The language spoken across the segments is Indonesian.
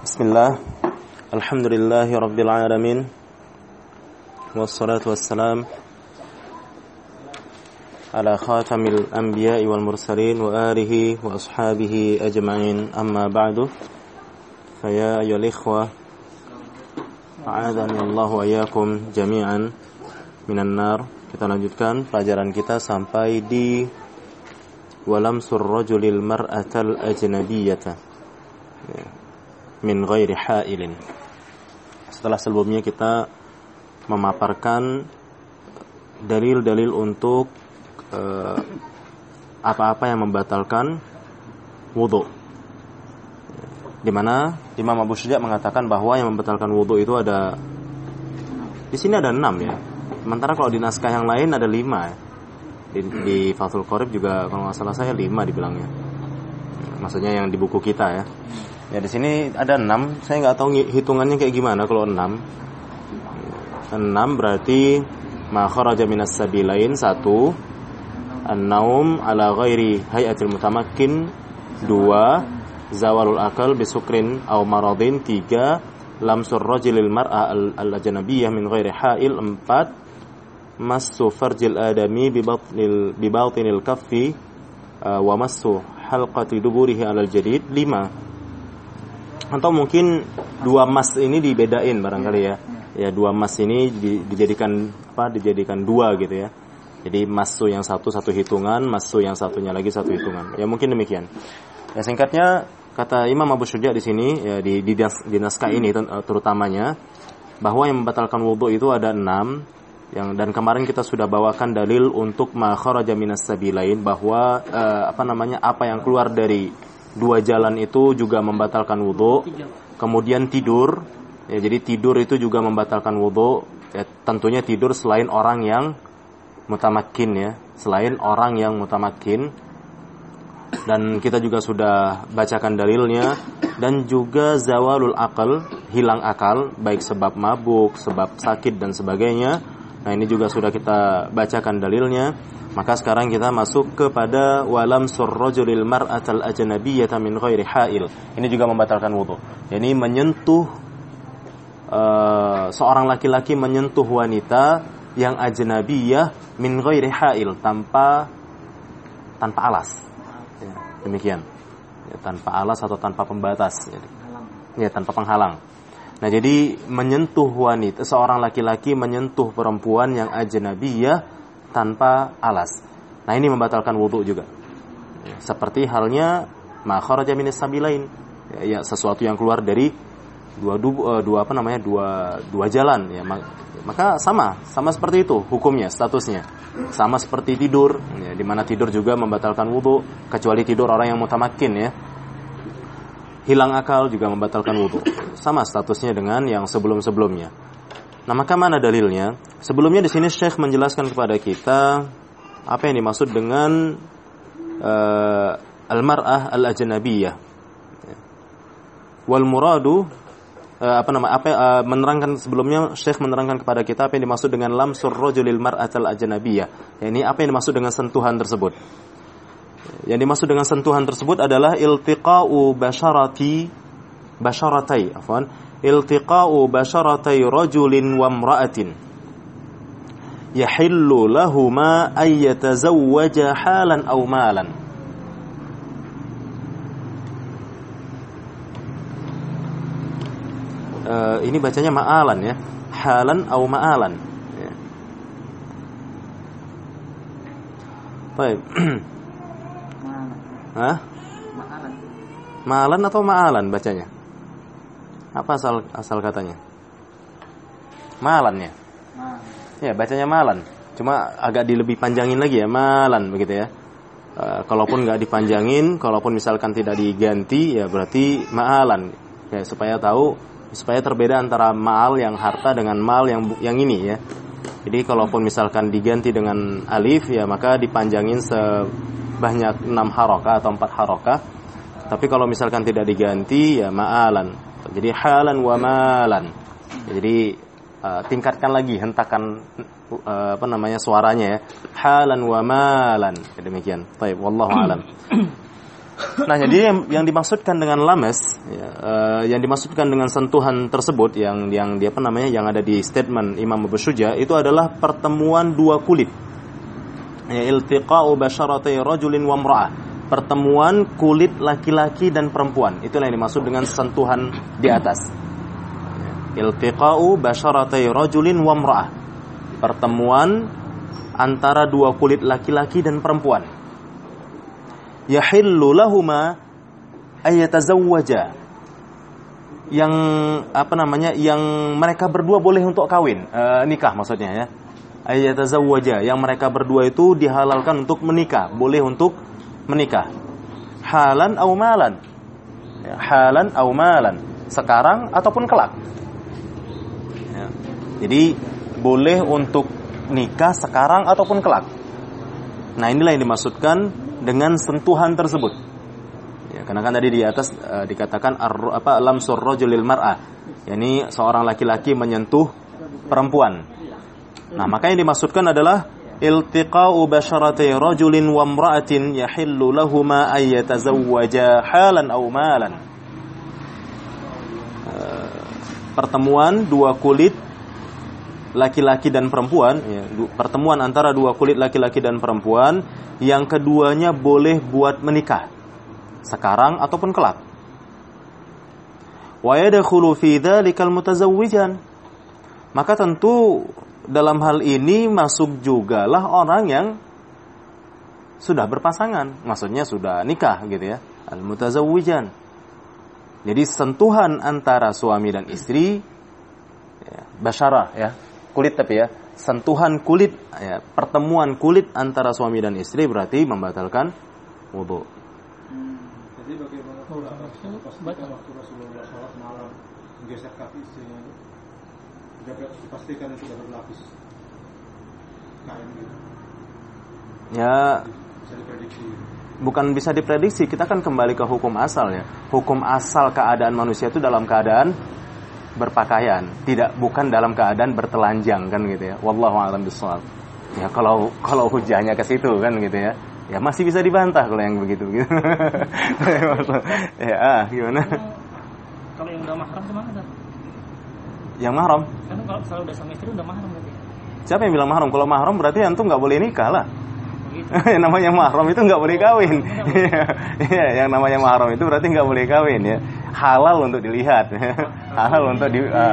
Bismillah, alhamdulillahi rabbil alamin, wassalatu wassalam ala khatamil anbiya'i wal mursalin wa alihi wa ashabihi ajma'in, amma ba'du. Faya ayyuhal ikhwah, a'adhani Allah wa iyyakum jami'an minan nar. Kita lanjutkan pelajaran kita sampai di walamsur rajulil mar'atal ajnabiyyata min ghairi ha'ilin. Setelah sebelumnya kita memaparkan dalil-dalil untuk apa-apa yang membatalkan wudu, di mana Imam Abu Syuja mengatakan bahwa yang membatalkan wudu itu ada, di sini ada 6 ya. Sementara kalau di naskah yang lain ada 5 ya. Di Fathul Qorib juga kalau nggak salah saya 5 dibilangnya. Maksudnya yang di buku kita ya. Ya di sini ada 6. Saya nggak tahu hitungannya kayak gimana kalau 6. 6 berarti ma kharaja minas sabilain 1, an-naum ala ghairi hayatil mutamakkin 2, zawalul akal bisukrin aw maradin 3, lamsur rajulil mar'a al-ajnabiyyah min ghairi ha'il 4, massu farjil adami bi batinil kaffi wa massu halqati duburihi alal jadid 5. Atau mungkin 2 mas ini dibedain barangkali ya. Ya 2 mas ini dijadikan 2 gitu ya. Jadi masu yang satu hitungan, masu yang satunya lagi satu hitungan. Ya mungkin demikian. Ya singkatnya kata Imam Abu Syuja di sini ya di naskah ini terutamanya bahwa yang membatalkan wudu itu ada 6 dan kemarin kita sudah bawakan dalil untuk ma kharaja minas sabilain bahwa apa yang keluar dari 2 jalan itu juga membatalkan wudu. Kemudian tidur, ya, jadi tidur itu juga membatalkan wudu. Ya, tentunya tidur selain orang yang mutamakkin ya, selain orang yang mutamakkin. Dan kita juga sudah bacakan dalilnya. Dan juga zawalul akal, hilang akal, baik sebab mabuk, sebab sakit dan sebagainya. Nah ini juga sudah kita bacakan dalilnya. Maka sekarang kita masuk kepada walam surrajulil mar'atal ajnabiyyata min ghairi ha'il. Ini juga membatalkan wudu. Jadi menyentuh seorang laki-laki menyentuh wanita yang ajnabiyah min ghairi ha'il, tanpa alas. Ya, demikian. Ya, tanpa alas atau tanpa pembatas. Ya, tanpa penghalang. Nah, jadi menyentuh wanita, seorang laki-laki menyentuh perempuan yang ajnabiyah tanpa alas. Nah, ini membatalkan wudu juga. Ya, seperti halnya ma kharaja minas sabilain. Ya, sesuatu yang keluar dari dua jalan ya. Maka sama seperti itu hukumnya, statusnya. Sama seperti tidur, ya, di mana tidur juga membatalkan wudu kecuali tidur orang yang mutamakkin ya. Hilang akal juga membatalkan wudu. Sama statusnya dengan yang sebelum-sebelumnya. Nah, maka mana dalilnya? Sebelumnya di sini Syekh menjelaskan kepada kita apa yang dimaksud dengan al-mar'ah al-ajnabiyyah. Wal muradu menerangkan sebelumnya Syekh menerangkan kepada kita apa yang dimaksud dengan lamsur rajulil mar'atal ajnabiyyah. Ya, ini apa yang dimaksud dengan sentuhan tersebut? Yang dimaksud dengan sentuhan tersebut adalah iltiqa'u iltiqa'u basyaratai rajulin wa imra'atin yahillu lahuma ay yatazawwaja halan aw malan. Ini bacanya ma'alan ya, halan aw ma'alan ya. Baik. Hah? Ma'alan atau ma'alan bacanya? Apa asal katanya? Malan ya? Ya, bacanya malan. Cuma agak lebih panjangin lagi ya, malan begitu ya. Kalaupun nggak dipanjangin, kalaupun misalkan tidak diganti, ya berarti ma'alan. Ya, supaya terbeda antara ma'al yang harta dengan mal yang ini ya. Jadi kalaupun misalkan diganti dengan alif, ya maka dipanjangin sebanyak 6 harokah atau 4 harokah. Tapi kalau misalkan tidak diganti, ya ma'alan. Jadi halan wa malan. Jadi tingkatkan lagi, hentakan suaranya ya. Halan wa malan. Demikian. Baik, wallahu alam. Nah, jadi yang dimaksudkan dengan lamas, ya, yang dimaksudkan dengan sentuhan tersebut, yang dia apa namanya, yang ada di statement Imam Abu Syuja itu adalah pertemuan dua kulit. Ya, iltiqa'u basyaratai rajulin wa imra'ah. Pertemuan kulit laki-laki dan perempuan. Itulah yang dimaksud dengan sentuhan di atas. Ya, iltiqa'u basyaratai rajulin wa imra'ah. Pertemuan antara dua kulit laki-laki dan perempuan. Yahillu lahuma ayyatazawwaja, yang apa namanya, yang mereka berdua boleh untuk kawin, nikah maksudnya ya. Ayyatazawwaja, yang mereka berdua itu dihalalkan untuk menikah, boleh untuk menikah. Halan au malan, ya, halan au malan, sekarang ataupun kelak. Ya. Jadi boleh untuk nikah sekarang ataupun kelak. Nah, inilah yang dimaksudkan dengan sentuhan tersebut. Ya, karena kan tadi di atas dikatakan lamsur rajulil mar'ah, yakni seorang laki-laki menyentuh perempuan. Nah, maka yang dimaksudkan adalah iltiqa'u basyarati rajulin wa imra'atin yahillu lahumā ay yatazawwaja halan aw malan. Pertemuan dua kulit laki-laki dan perempuan, ya, pertemuan antara dua kulit laki-laki dan perempuan yang keduanya boleh buat menikah sekarang ataupun kelak. Wa yadkhulu fi dzalikal mutazawwijan, maka tentu dalam hal ini masuk jugalah orang yang sudah berpasangan, maksudnya sudah nikah gitu ya, al mutazawwijan. Jadi sentuhan antara suami dan istri, ya, basyarah ya, kulit tapi ya, sentuhan kulit, ya, pertemuan kulit antara suami dan istri berarti membatalkan wudu. Jadi bagaimana waktu Rasulullah sholat malam menggeser kaki istrinya itu sudah dipastikan sudah berlapis kain gitu. Ya, bisa diprediksi. Bukan bisa diprediksi, kita kan kembali ke hukum asal ya. Hukum asal keadaan manusia itu dalam keadaan berpakaian, bukan dalam keadaan bertelanjang kan gitu ya. Wallahu a'lam bishawab. Ya kalau hujahnya ke situ kan gitu ya. Ya masih bisa dibantah kalau yang begitu gitu. Ya, gimana? Kalau yang udah mahram kemana, Ustaz? Yang mahram? Kan kalau udah sama istri udah mahram berarti. Siapa yang bilang mahram? Kalau mahram berarti antum enggak boleh nikah lah. Begitu. Namanya mahram itu enggak boleh kawin. Iya, yang namanya mahram itu berarti enggak boleh kawin ya. Halal untuk dilihat. Halal untuk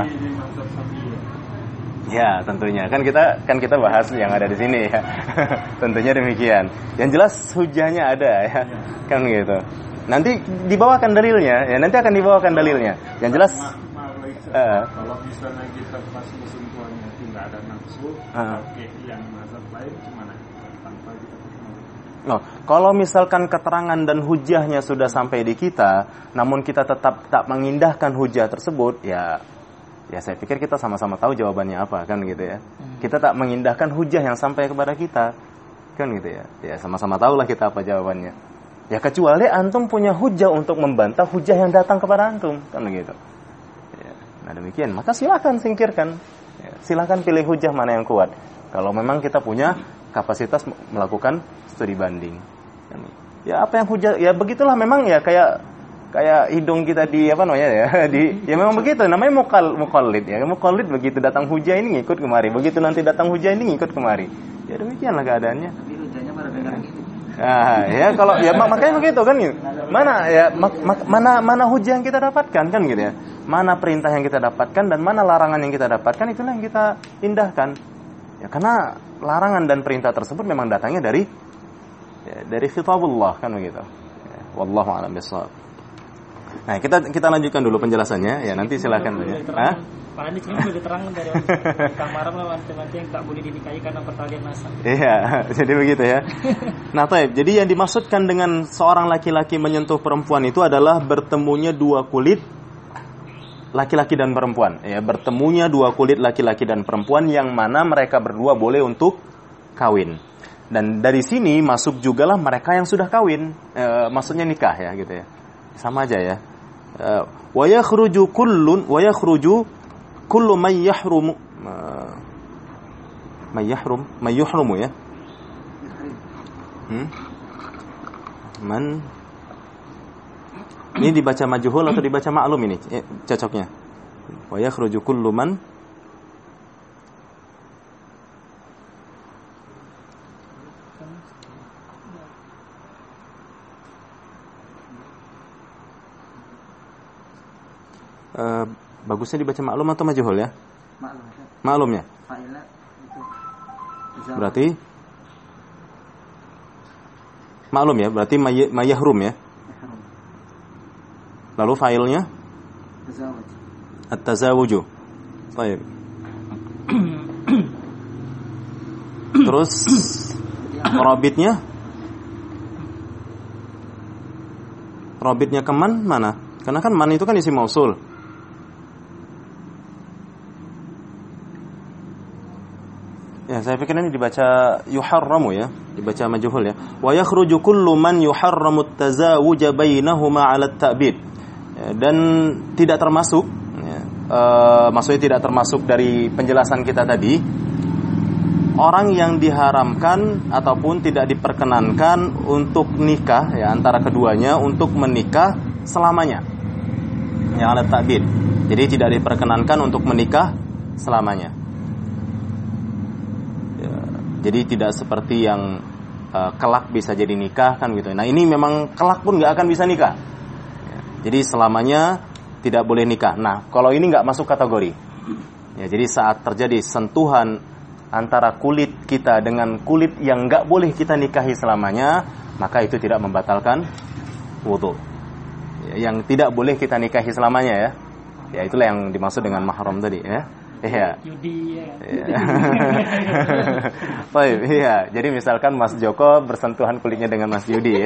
ya, tentunya. Kan kita bahas yang ada di sini ya. Tentunya demikian. Yang jelas hujahnya ada ya. Kan gitu. Nanti dibawakan dalilnya, ya nanti akan dibawakan dalilnya. Yang jelas kalau misalnya kita pas musim tuanya itu nggak ada nafsu, oke, yang mazhab lain gimana? Tanpa kita kalau misalkan keterangan dan hujahnya sudah sampai di kita, namun kita tetap tak mengindahkan hujah tersebut, ya saya pikir kita sama-sama tahu jawabannya apa kan gitu ya. Kita tak mengindahkan hujah yang sampai kepada kita kan gitu ya. Ya sama-sama tahulah kita apa jawabannya. Ya kecuali antum punya hujah untuk membantah hujah yang datang kepada antum kan begitu. Ya, nah demikian, maka silakan singkirkan. Ya, silakan pilih hujah mana yang kuat. Kalau memang kita punya kapasitas melakukan studi banding. Ya apa yang hujah, ya begitulah memang ya kayak hidung kita di apa namanya ya, ya memang begitu namanya muqallid ya. Muqallid begitu datang hujah ini ngikut kemari, begitu nanti datang hujah ini ngikut kemari. Ya demikianlah keadaannya. Tapi hujahnya pada pegang gitu. Nah, ya kalau ya makanya begitu kan gitu. Mana ya mana hujah yang kita dapatkan kan gitu ya. Mana perintah yang kita dapatkan dan mana larangan yang kita dapatkan, itulah yang kita indahkan. Ya karena larangan dan perintah tersebut memang datangnya dari khitabullah kan begitu. Ya, wallahu a'lam bishawab. Nah, kita lanjutkan dulu penjelasannya ya, nanti silakan ya. Karena di sini lebih terang dari kamaram wanita yang tak boleh dinikahi karena pertalian nasab. Iya, jadi begitu ya. Nah, taib. Jadi yang dimaksudkan dengan seorang laki-laki menyentuh perempuan itu adalah bertemunya dua kulit laki-laki dan perempuan. Ya, bertemunya dua kulit laki-laki dan perempuan yang mana mereka berdua boleh untuk kawin. Dan dari sini masuk jugalah mereka yang sudah kawin, maksudnya nikah ya gitu ya. Sama aja ya. Wa yakhruju kullu man yahrumu man yuhrumu ya. Man Ini dibaca majhul atau dibaca ma'lum ini cocoknya? Wa yakhruju kullu man bagusnya dibaca maklum atau majhul ya? Maklum. Maklum ya? Fa'ila itu. Berarti maklum ya? Berarti mayahrum ya? Lalu failnya? Tazawuj. At-tazawuju. Baik. Terus rabitnya? Rabitnya ke man mana? Karena kan man itu kan isim mausul. Ya, saya pikir ini dibaca yuharramu ya, dibaca majhul ya. Wa yakhruju kullu man yuharramu at-tazawuj bainahuma 'ala at-ta'bid. Ya, dan tidak termasuk ya, maksudnya tidak termasuk dari penjelasan kita tadi orang yang diharamkan ataupun tidak diperkenankan untuk nikah ya antara keduanya untuk menikah selamanya. Ya 'ala at-ta'bid. Jadi tidak diperkenankan untuk menikah selamanya. Jadi tidak seperti yang kelak bisa jadi nikah kan gitu. Nah ini memang kelak pun nggak akan bisa nikah. Jadi selamanya tidak boleh nikah. Nah kalau ini nggak masuk kategori. Ya, jadi saat terjadi sentuhan antara kulit kita dengan kulit yang nggak boleh kita nikahi selamanya, maka itu tidak membatalkan wudu. Ya, yang tidak boleh kita nikahi selamanya ya. Ya itulah yang dimaksud dengan mahram tadi ya. Iya. Judi ya. Baik, iya. Jadi misalkan Mas Joko bersentuhan kulitnya dengan Mas Yudi ya.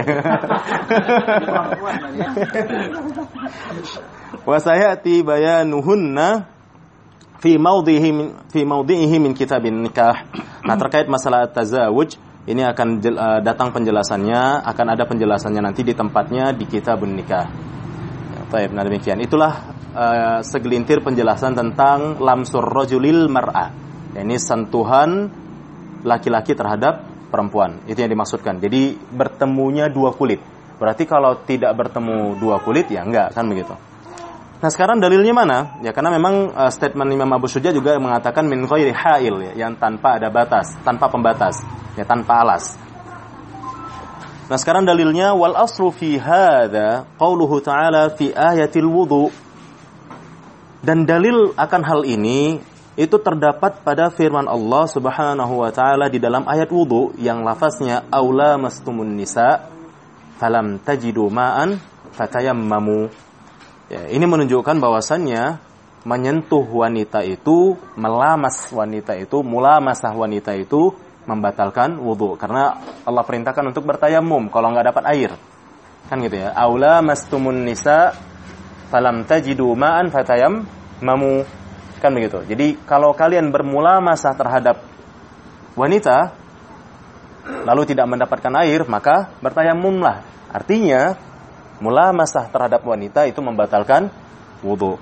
Wa sayati bayanuhunna fi mawdhihi min kitabin nikah. Nah, terkait masalah tazawuj, ini akan datang penjelasannya, akan ada penjelasannya nanti di tempatnya di kitabun nikah. Baik, nah demikian. Itulah segelintir penjelasan tentang lamsur rajulil mar'ah. Ini sentuhan laki-laki terhadap perempuan. Itu yang dimaksudkan. Jadi bertemunya dua kulit. Berarti kalau tidak bertemu dua kulit ya enggak kan begitu. Nah, sekarang dalilnya mana? Ya karena memang statement Imam Abu Syuja juga mengatakan min ghairi ha'il ya, yang tanpa ada batas, tanpa pembatas, ya tanpa alas. Nah, sekarang dalilnya wal aslu fi hadza qauluhu ta'ala fi ayatil wudu. Dan dalil akan hal ini itu terdapat pada firman Allah Subhanahu wa taala di dalam ayat wudu yang lafaznya aula mastumun nisa falam tajidu ma'an fatayammamu. Ya, ini menunjukkan bahwasannya menyentuh wanita itu, melamas wanita itu, mulamasah wanita itu membatalkan wudu karena Allah perintahkan untuk bertayamum kalau enggak dapat air. Kan gitu ya. Aula mastumun nisa falam tajidu ma'an fatayammamu, kan begitu. Jadi kalau kalian bermulamasah terhadap wanita lalu tidak mendapatkan air, maka bertayamumlah. Artinya mulamasah terhadap wanita itu membatalkan wudu.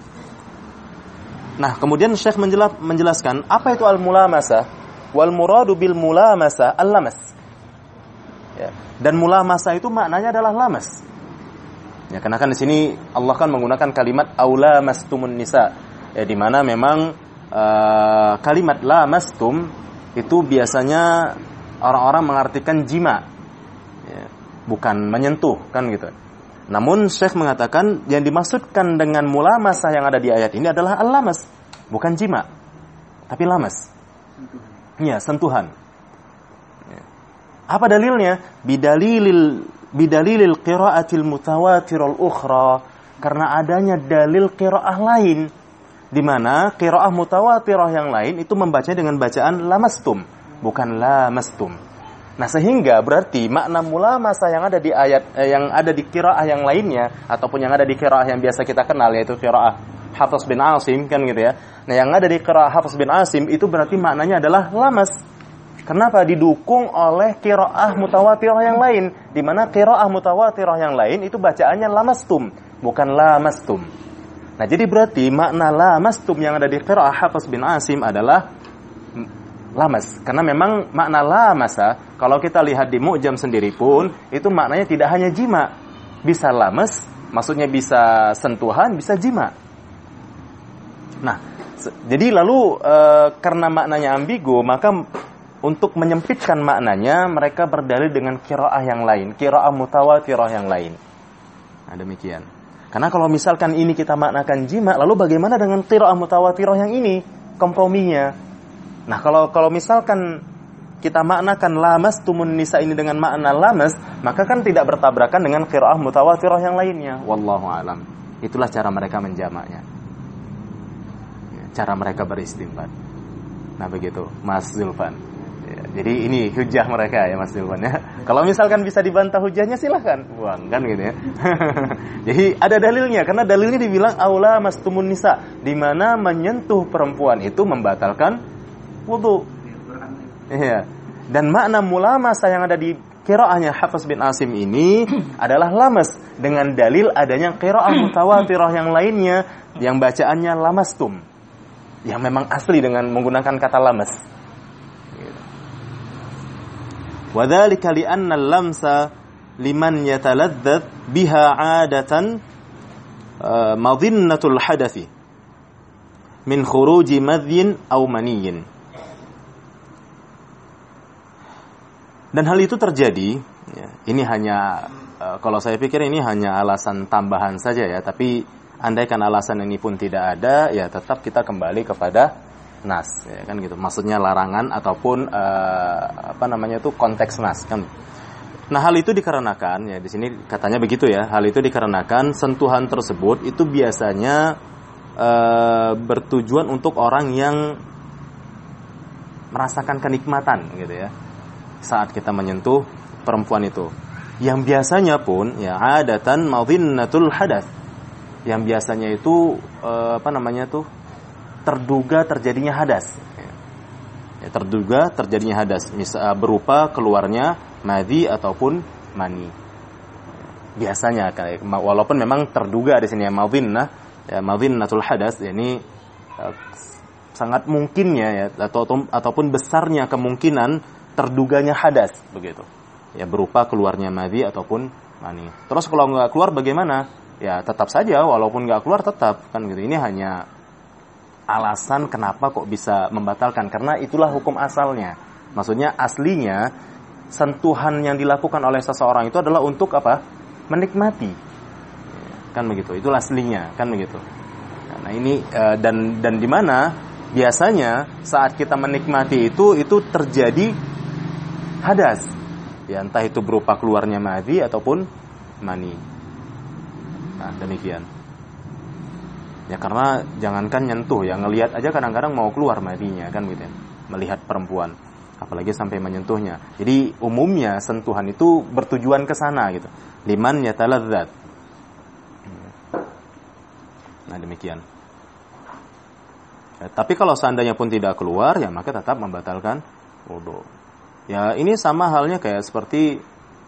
Nah, kemudian Syekh menjelaskan apa itu al-mulamasah. Wal muradu bil mulamasah al-lamas. Ya. Dan mulamasah itu maknanya adalah lamas. Ya, karena kan di sini Allah kan menggunakan kalimat aula mastumun nisa. Ya, di mana memang kalimat lamastum itu biasanya orang-orang mengartikan jima. Ya, bukan menyentuh kan gitu. Namun Syekh mengatakan yang dimaksudkan dengan mulamasah yang ada di ayat ini adalah al-lamas, bukan jima, tapi lamas. Ya, sentuhan. Ya. Apa dalilnya? Bidalilil qiraatil mutawatirul ukhra, karena adanya dalil qiraah lain di mana qiraah mutawatirah yang lain itu membacanya dengan bacaan lamastum, bukan lamastum. Nah, sehingga berarti makna mulamasah yang ada di ayat yang ada di qiraah yang lainnya ataupun yang ada di qiraah yang biasa kita kenal yaitu qiraah Hafs bin Asim kan gitu ya. Nah, yang ada di qiraah Hafs bin Asim itu berarti maknanya adalah lamas. Kenapa? Didukung oleh qiraah mutawatirah yang lain, di mana qiraah mutawatirah yang lain itu bacaannya lamastum, bukan lamastum. Nah, jadi berarti makna lamastum yang ada di qiraah Hafs bin Asim adalah lamas. Karena memang makna lamasa kalau kita lihat di Mu'jam sendiri pun itu maknanya tidak hanya jima, bisa lamas Maksudnya bisa sentuhan, bisa jima. Nah, jadi lalu karena maknanya ambigu, maka untuk menyempitkan maknanya mereka berdalil dengan qiraah yang lain, qiraah mutawatirah yang lain. Nah, demikian. Karena kalau misalkan ini kita maknakan jima, lalu bagaimana dengan qiraah mutawatirah yang ini? Komprominya. Nah, kalau misalkan kita maknakan lamastumun nisa ini dengan makna lamas, maka kan tidak bertabrakan dengan qiraah mutawatirah yang lainnya. Wallahu alam. Itulah cara mereka menjamaknya. Cara mereka beristinbat. Nah, begitu, Mas Zulfan. Ya, jadi ini hujah mereka ya, Mas Zulfan ya. Kalau misalkan bisa dibantah hujahnya silahkan. Buang kan gitu ya. Jadi ada dalilnya, karena dalilnya dibilang aula mastumun nisa, di mana menyentuh perempuan itu membatalkan wudu. Iya. Dan makna mulamasa yang ada di qiraahnya Hafiz bin Asim ini adalah lamas, dengan dalil adanya qiraah mutawatirah yang lainnya yang bacaannya lamastum, yang memang asli dengan menggunakan kata lamas. Wa dzalika li anna al-lamsa liman yataladzz biha 'adatan madhinnatul hadathi min khuruji madhin aw maniyyin. Dan hal itu terjadi, ya, ini hanya, kalau saya pikir ini hanya alasan tambahan saja ya, tapi andaikan alasan ini pun tidak ada, ya tetap kita kembali kepada nas, ya kan gitu. Maksudnya larangan ataupun konteks nas kan. Nah, hal itu dikarenakan, ya di sini katanya begitu ya, hal itu dikarenakan sentuhan tersebut itu biasanya bertujuan untuk orang yang merasakan kenikmatan gitu ya, saat kita menyentuh perempuan itu, yang biasanya pun ya adatan madhinnatul hadath, yang biasanya itu terduga terjadinya hadas, ya, terduga terjadinya hadas, berupa keluarnya madhi ataupun mani. Biasanya kayak, walaupun memang terduga di sini ya madhinnatul hadas, ini sangat mungkinnya ya, ataupun besarnya kemungkinan terduganya hadas begitu ya, berupa keluarnya madhi ataupun mani. Terus kalau nggak keluar bagaimana? Ya tetap saja, walaupun nggak keluar tetap kan gitu. Ini hanya alasan kenapa kok bisa membatalkan, karena itulah hukum asalnya. Maksudnya aslinya sentuhan yang dilakukan oleh seseorang itu adalah untuk apa? Menikmati, kan begitu. Itulah aslinya, kan begitu. Nah ini dan di mana biasanya saat kita menikmati itu terjadi hadas, ya entah itu berupa keluarnya madhi ataupun mani. Nah, demikian. Ya karena jangankan nyentuh ya, ngelihat aja kadang-kadang mau keluar madhinya kan gitu ya. Melihat perempuan, apalagi sampai menyentuhnya. Jadi umumnya sentuhan itu bertujuan ke sana gitu. Liman yataladzat. Nah, demikian. Ya, tapi kalau seandainya pun tidak keluar ya maka tetap membatalkan wudu. Ya ini sama halnya kayak seperti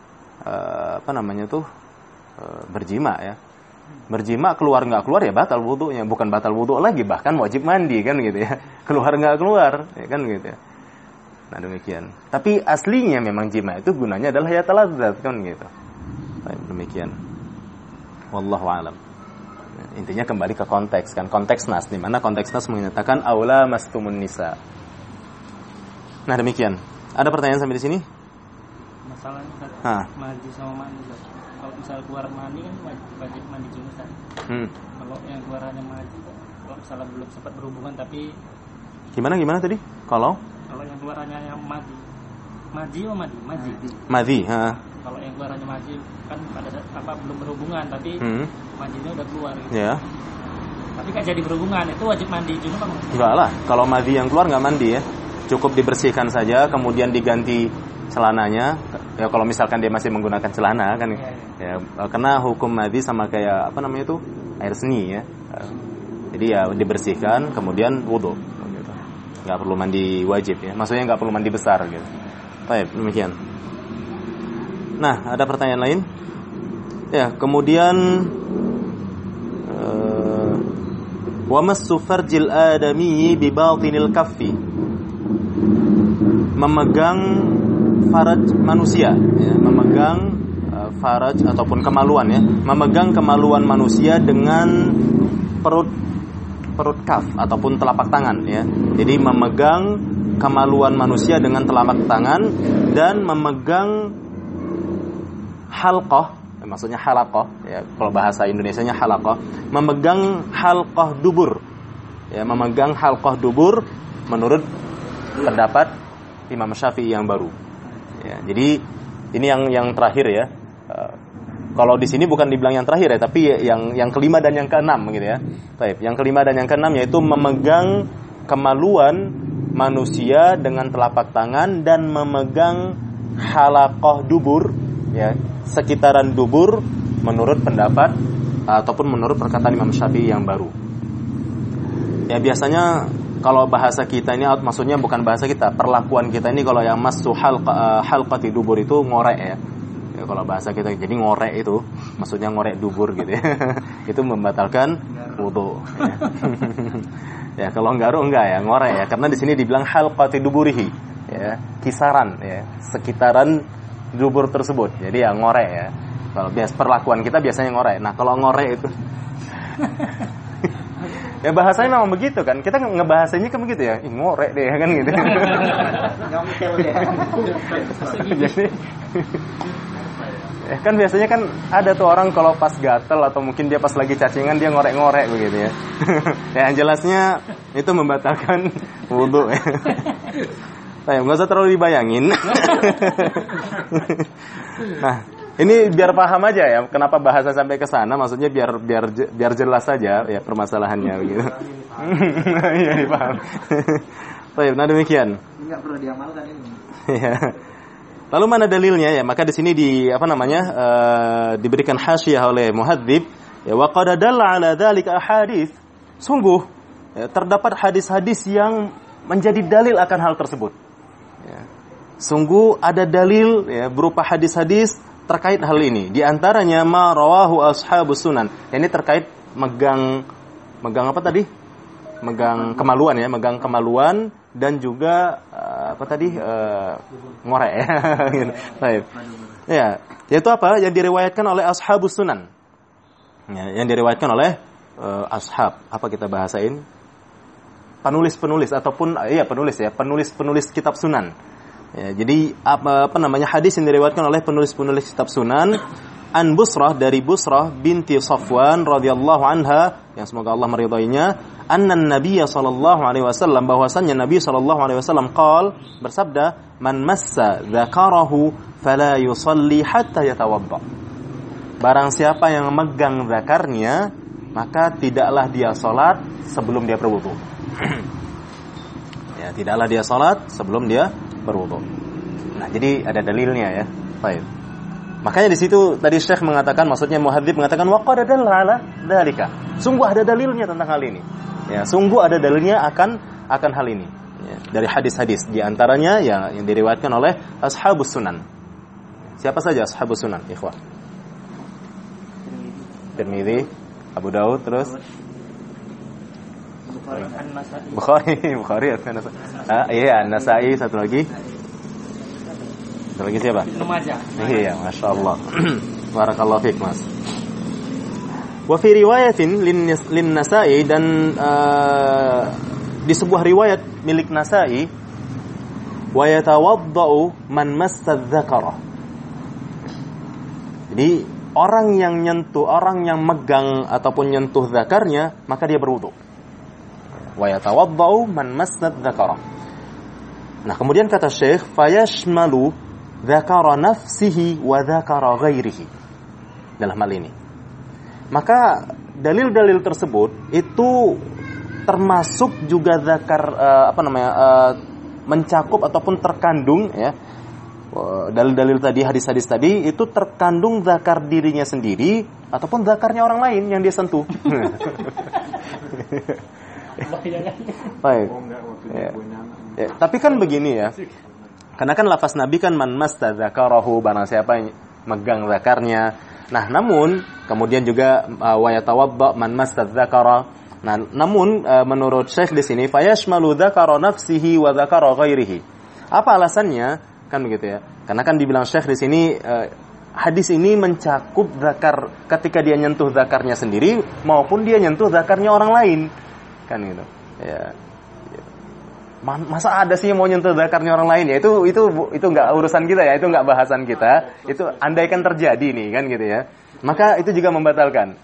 berjima ya. Berjima keluar nggak keluar ya batal wudunya, bukan batal wudu lagi, bahkan wajib mandi kan gitu ya. Keluar nggak keluar ya kan gitu ya. Nah demikian. Tapi aslinya memang jima itu gunanya adalah ya taladzat kan gitu. Baik, demikian. Wallahu a'lam. Intinya kembali ke konteks kan, konteks nas, di mana konteks nas menyatakan aula mastumun nisa. Nah demikian. Ada pertanyaan sampai di sini? Masalahnya mandi sama mandi. Kalau misalnya keluar mandi kan wajib mandi juga. Kalau yang keluarannya mandi, kalau misalnya belum sempat berhubungan tapi gimana tadi? Kalau yang keluarannya yang madhi. Kalau yang keluarannya madhi kan pada saat belum berhubungan tapi madhinya udah keluar gitu. Ya. Tapi kan jadi berhubungan itu wajib mandi juga kan? Enggak lah, kalau madhi yang keluar enggak mandi ya. Cukup dibersihkan saja, kemudian diganti celananya. Ya kalau misalkan dia masih menggunakan celana kan, ya karena hukum madhi sama kayak air seni ya. Jadi ya dibersihkan, kemudian wudu. Gitu. Nggak perlu mandi wajib ya. Maksudnya nggak perlu mandi besar gitu. Baik, demikian. Nah, ada pertanyaan lain? Ya, kemudian wa massu farjil adami bi batinil kaffi. Memegang faraj manusia, ya, memegang faraj ataupun kemaluan ya, memegang kemaluan manusia dengan perut kaf ataupun telapak tangan ya. Jadi memegang kemaluan manusia dengan telapak tangan dan memegang halqah, maksudnya halaqah ya, kalau bahasa Indonesianya halaqah, memegang halqah dubur. Ya, memegang halqah dubur menurut pendapat Imam Syafi'i yang baru. Ya, jadi ini yang terakhir ya. Kalau di sini bukan dibilang yang terakhir ya, tapi yang kelima dan yang keenam gitu ya. Baik, yang kelima dan yang keenam yaitu memegang kemaluan manusia dengan telapak tangan dan memegang halaqah dubur ya, sekitaran dubur menurut pendapat ataupun menurut perkataan Imam Syafi'i yang baru. Ya biasanya kalau bahasa kita ini maksudnya bukan bahasa kita, perlakuan kita ini kalau yang masuk halqati dubur itu ngorek ya. Ya, kalau bahasa kita jadi ngorek itu maksudnya ngorek dubur gitu ya. Itu membatalkan wudu ya. Ya kalau enggak ya ngorek ya, karena di sini dibilang halqati duburihi ya, kisaran ya, sekitaran dubur tersebut. Jadi ya ngorek ya. Kalau biasa perlakuan kita biasanya ngorek. Nah, kalau ngorek itu ya bahasanya memang begitu kan. Kita ngebahasanya kan begitu ya. Ngorek deh kan gitu. Jadi ya kan biasanya kan ada tuh orang kalau pas gatel atau mungkin dia pas lagi cacingan dia ngorek-ngorek begitu ya. Ya yang jelasnya itu membatalkan wudu ya. Nah, nggak usah terlalu dibayangin. Nah, ini biar paham aja ya kenapa bahasa sampai ke sana, maksudnya biar jelas saja ya permasalahannya begitu. Iya, dipaham. Baik, nah demikian. Enggak perlu diamalkan ini. Ya. Lalu mana dalilnya ya? Maka di sini diberikan hasyiyah oleh muhadzib ya, wa qad dalla ala dzalika ahadits. Sungguh ya, terdapat hadis-hadis yang menjadi dalil akan hal tersebut. Ya. Sungguh ada dalil ya, berupa hadis-hadis terkait hal ini. Di antaranya ma rawahu ashabus sunan. Ini terkait megang apa tadi? Megang kemaluan ya, megang kemaluan dan juga ngorek ya. Baik. Ya, yaitu apa? Yang diriwayatkan oleh ashabus sunan. Ya, yang diriwayatkan oleh ashab. Apa kita bahasain? Penulis ataupun penulis kitab sunan. Ya, jadi hadis yang diriwayatkan oleh penulis kitab sunan an Busrah, dari Busrah binti Safwan radhiyallahu anha, yang semoga Allah meridainya, anna Nabiy sallallahu alaihi wasallam, bahwasannya Nabi sallallahu alaihi wasallam bersabda, man massa dzakarahu fala yusalli hatta yatawadda. Barang siapa yang memegang zakarnya, maka tidaklah dia salat sebelum dia berwudu. Ya, tidaklah dia salat sebelum dia berwudu. Nah, jadi ada dalilnya ya. Baik. Makanya di situ tadi Syekh mengatakan, maksudnya muhadzib mengatakan wa qad dalla ala dzalika. Sungguh ada dalilnya tentang hal ini. Ya, sungguh ada dalilnya akan hal ini. Ya, dari hadis-hadis, di antaranya ya yang diriwayatkan oleh ashabus sunan. Siapa saja ashabus sunan, ikhwah? Tirmidzi, Abu Daud, terus Bukhari, An-Nasa'i, satu lagi. Satu lagi siapa? Iya, Masya Allah. Barakallahu fiik, Mas. Wa fi riwayatin lin Nasa'i, dan di sebuah riwayat milik Nasa'i, wa yatawaddau man massa dzakara. Jadi orang yang megang ataupun nyentuh zakarnya, maka dia berwudu. Wa yatawaddau man massa dzakara. Nah, kemudian kata Syekh, fayashmalu dzakara nafsihi wa dzakara ghairihi. Dalam hal ini, maka dalil-dalil tersebut itu termasuk juga zakar mencakup ataupun terkandung ya. Dalil-dalil tadi, hadis-hadis tadi itu terkandung zakar dirinya sendiri ataupun zakarnya orang lain yang dia sentuh. Baik. Ya. Ya, tapi kan begini ya. Karena kan lafaz Nabi kan man masta dzakarahu, barang siapa yang megang zakarnya. Nah, namun kemudian juga wa yatawadda man masta dzakara. Nah, namun menurut Syekh di sini fayashmalu dzakara nafsihi wa dzakara ghairihi. Apa alasannya? Kan begitu ya. Karena kan dibilang Syekh di sini hadis ini mencakup zakar ketika dia nyentuh zakarnya sendiri maupun dia nyentuh zakarnya orang lain, kan gitu. Ya. Masa ada sih yang mau nyentuh zakarnya orang lain? Ya itu nggak urusan kita ya, itu nggak bahasan kita. Itu andaikan terjadi nih, kan gitu ya. Maka itu juga membatalkan.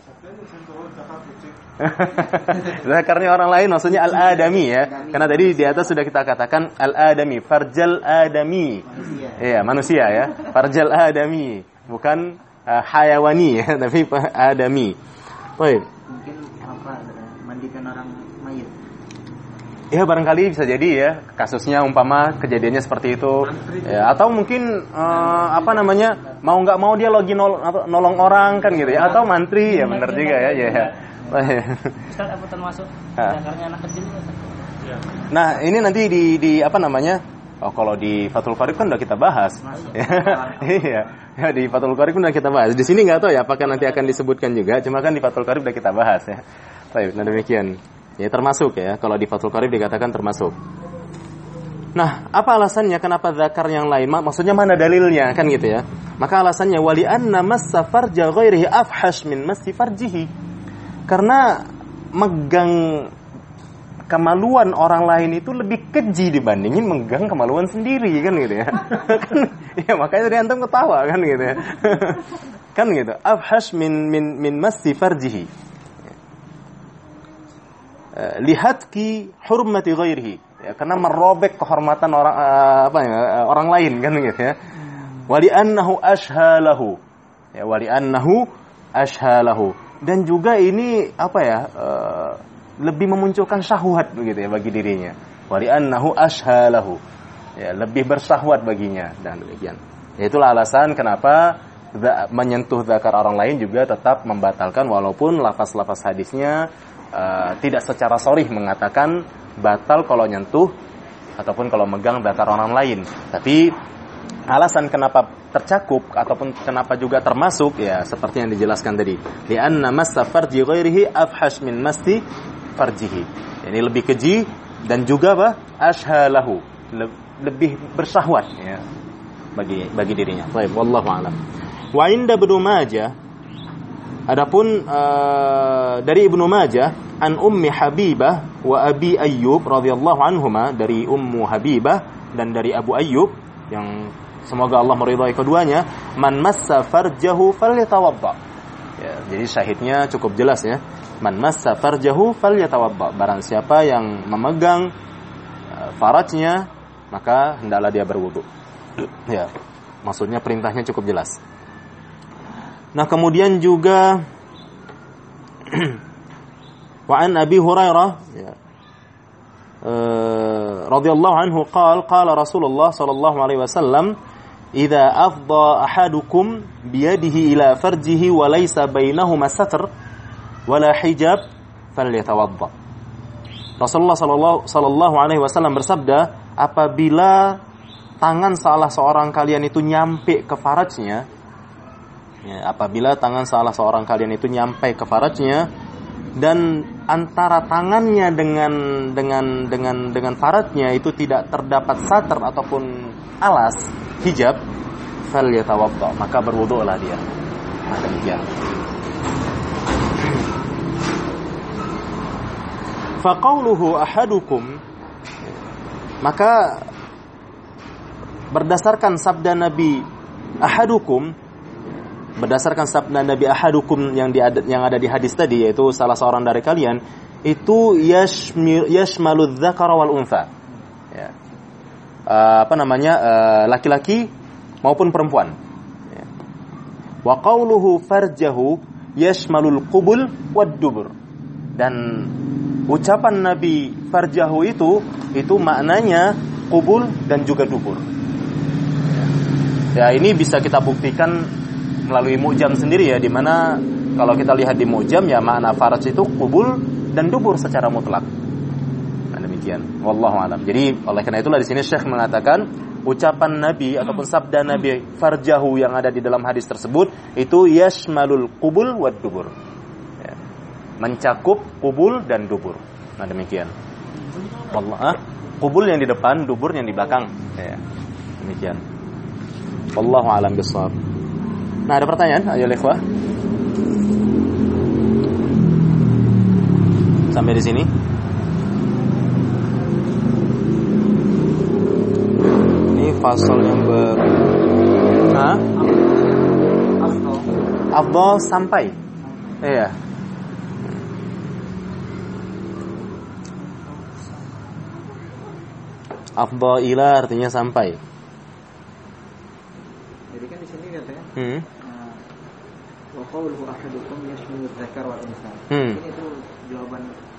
Zakarnya orang lain maksudnya al-adami ya. Karena tadi di atas sudah kita katakan al-adami, farjal adami. Iya, manusia ya. Farjal adami, bukan hayawani ya, tapi adami. Baik. Mungkin mandikan orang mayit. Ya barangkali bisa jadi ya, kasusnya umpama kejadiannya seperti itu ya, atau mungkin mau nggak mau dia lagi nolong orang kan gitu ya, atau mantri ya, benar juga ya. Ustaz, apa termasuk zakarnya anak kecil? Nah ini nanti di kalau di Fathul Qarib kan udah kita bahas. Iya, ya, di Fathul Qarib udah kita bahas. Di sini nggak tahu ya apakah nanti akan disebutkan juga, cuma kan di Fathul Qarib udah kita bahas ya. Baik, nah demikian. Ya termasuk ya, kalau di Fathul Qarib dikatakan termasuk. Nah, apa alasannya kenapa zakar yang lain? Maksudnya mana dalilnya kan gitu ya? Maka alasannya wali anna massa farja ghairihi afhash min massi farjihi. Karena megang kemaluan orang lain itu lebih keji dibandingin megang kemaluan sendiri kan gitu ya. Kan ya makanya tadi antum ketawa kan gitu ya. Kan gitu. Afhash min massi farjihi. Lihatki hurmati ghairihi. Ya, karena merobek kehormatan orang lain kan gitu ya. Wali annahu ashhalahu. Ya, wali annahu ashhalahu. Dan juga ini lebih memunculkan syahwat begitu ya bagi dirinya. Wali annahu ashhalahu. Ya, lebih bersahwat baginya dan demikian. Ya, itulah alasan kenapa menyentuh zakar orang lain juga tetap membatalkan walaupun lafaz-lafaz hadisnya tidak secara sharih mengatakan batal kalau nyentuh ataupun kalau megang zakar orang lain. Tapi alasan kenapa tercakup ataupun kenapa juga termasuk ya seperti yang dijelaskan tadi. Li'anna massa farji ghairihi afhash min massi farjihi. Ini lebih keji dan juga ashhalahu, lebih bersahwat ya bagi dirinya. Baik, wallahu a'lam. Wa inda Ibnu Majah, adapun dari Ibnu Majah an Ummi Habibah wa Abi Ayyub radhiyallahu anhuma, dari Ummu Habibah dan dari Abu Ayyub yang semoga Allah meridhai keduanya, man massa farjahu falyatawadda. Ya, jadi syahidnya cukup jelas ya. Man massa farjahu falyatawadda. Barang siapa yang memegang farajnya maka hendaklah dia berwudu. Ya, maksudnya perintahnya cukup jelas. Nah, kemudian juga wa an Abi Hurairah ya, radhiyallahu anhu qala Rasulullah sallallahu alaihi wasallam idza afdha ahadukum biyadihi ila farjihi wa laysa bainahuma satr wala hijab falyatawadda. Rasulullah sallallahu alaihi wasallam bersabda, apabila tangan salah seorang kalian itu nyampe ke farajnya, ya, apabila tangan salah seorang kalian itu nyampe ke farajnya dan antara tangannya dengan farajnya itu tidak terdapat sater ataupun alas hijab, falyatawadda, maka berwudulah dia. Nah, demikian. Faqauluhu ahadukum, maka berdasarkan sabda Nabi ahadukum, berdasarkan sabda Nabi ahadukum yang ada di hadis tadi, yaitu salah seorang dari kalian, itu yashmaludz dzakara wal untha. Ya. Laki-laki maupun perempuan. Ya. Wa qauluhu farjahu yashmalul qubul wad dubur. Dan ucapan Nabi farjahu itu maknanya qubul dan juga dubur. Ya, ini bisa kita buktikan melalui mu'jam sendiri ya, di mana kalau kita lihat di mu'jam ya makna faraj itu qubul dan dubur secara mutlak. Nah, demikian. Wallahu a'lam. Jadi oleh karena itulah di sini Syekh mengatakan ucapan Nabi ataupun sabda Nabi farjahu yang ada di dalam hadis tersebut itu yashmalul qubul wad dubur. Ya. Mencakup qubul dan dubur. Nah, demikian. Qubul yang di depan, dubur yang di belakang. Ya. Demikian. Wallahu a'lam bishawab. Nah, ada pertanyaan? Ayo ikhwah. Sampai di sini. Ini fasal yang afdal sampai. Iya. Afdal ila artinya sampai. Jadi kan di sini katanya wa qawluhu ahadukum yashmulu dzakar wal unsa. Ini itu jawaban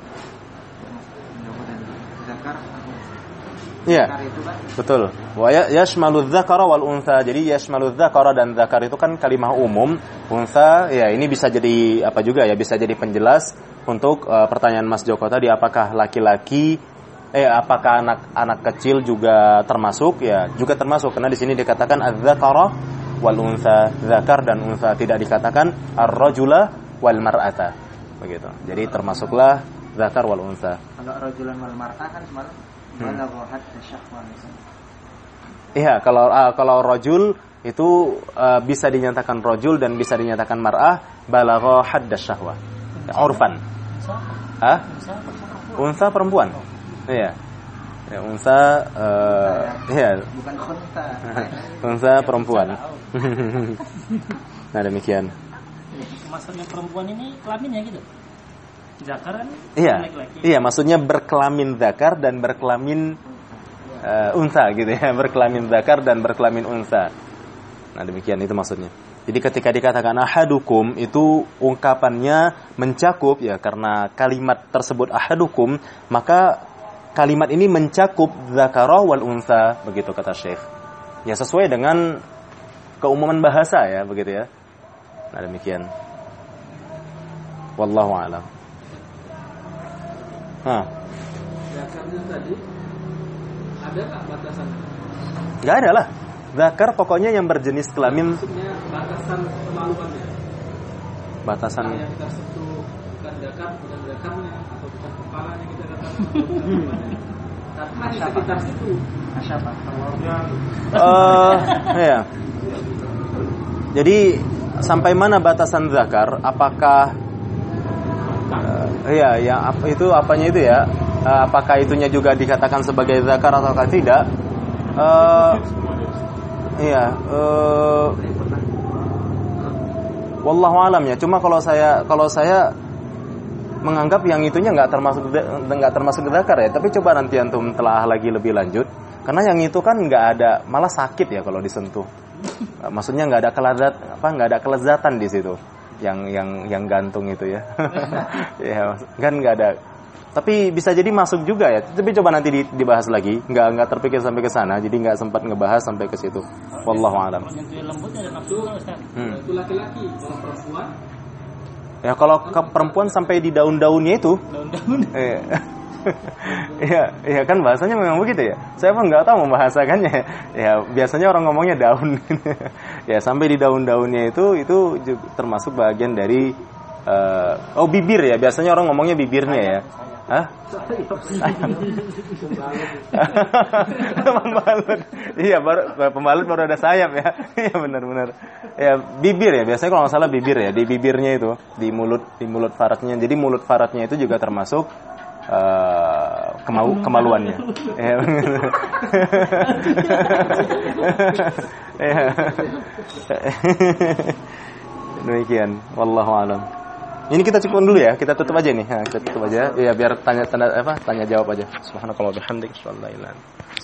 zakar. Iya. Betul. Wa yashmalu dzakara wal unsa. Jadi yashmalu dzakara dan zakar itu kan kalimah umum. Unsa ya ini bisa jadi apa juga ya, bisa jadi penjelas untuk pertanyaan Mas Joko tadi, apakah laki-laki apakah anak kecil juga termasuk? Ya, juga termasuk karena di sini dikatakan az-dzakara wal unsa, zakar dan unsa, tidak dikatakan ar-rajula wal mar'ata. Begitu. Jadi termasuklah zakar wal unsa. Kalau rajulan wal mar'ah kan cuma balagha hatta syahwa. Iya, kalau rajul itu bisa dinyatakan rajul dan bisa dinyatakan mar'ah balagha hadda syahwa. Urfan. Unsa perempuan. Iya. Ya, unsa iya. Bukan khunsa. Unsa perempuan. Nah, demikian. Maksudnya perempuan ini kelaminnya gitu. Zakar kan laki-laki. Iya, maksudnya berkelamin zakar dan berkelamin unsa gitu ya, berkelamin zakar dan berkelamin unsa. Nah, demikian itu maksudnya. Jadi ketika dikatakan ahadukum itu ungkapannya mencakup ya, karena kalimat tersebut ahadukum, maka kalimat ini mencakup zakara wal unsa, begitu kata Syekh. Ya sesuai dengan keumuman bahasa ya, begitu ya. Nah, demikian. Wallahu a'lam. Zakarnya tadi ada nggak batasannya? Nggak ada lah. Zakar pokoknya yang berjenis kelamin. Maksudnya batasan kemaluannya. Batasan. Yang kita sentuh bukan zakar, bukan zakarnya atau bukan kepalanya kita katakan. Karena di sekitar situ. Siapa? Ya. Jadi sampai mana batasan zakar? Apakah itu apanya itu ya? Apakah itunya juga dikatakan sebagai zakar atau tidak? Wallahu alam ya. Cuma kalau saya menganggap yang itunya nggak termasuk zakar ya. Tapi coba nanti antum telah lagi lebih lanjut. Karena yang itu kan nggak ada, malah sakit ya kalau disentuh. Maksudnya nggak ada kelezatan di situ. Yang gantung itu ya. Ya kan nggak ada. Tapi bisa jadi masuk juga ya. Tapi coba nanti dibahas lagi. Nggak terpikir sampai ke sana. Jadi nggak sempat ngebahas sampai ke situ. Wallahu a'lam. Itu laki-laki, kalau perempuan? Ya kalau ke perempuan sampai di daun-daunnya itu. Daun-daun. Iya kan bahasanya memang begitu ya. Saya pun nggak tahu membahasakannya. Ya biasanya orang ngomongnya daun. Ya sampai di daun-daunnya itu juga termasuk bagian dari bibir ya. Biasanya orang ngomongnya bibirnya ya. Hah? Pembalut. Iya, pembalut baru ada sayap ya. Iya benar-benar. Ya bibir ya. Biasanya kalau nggak salah bibir ya. Di bibirnya itu, di mulut faratnya. Jadi mulut faratnya itu juga termasuk kemaluannya. Ya. Demikian. Wallahu a'lam. Ini kita cukup dulu ya, kita tutup aja nih. Kita tutup aja. Ya biar tanya jawab aja. Subhanakallah bihamdik, syallallahu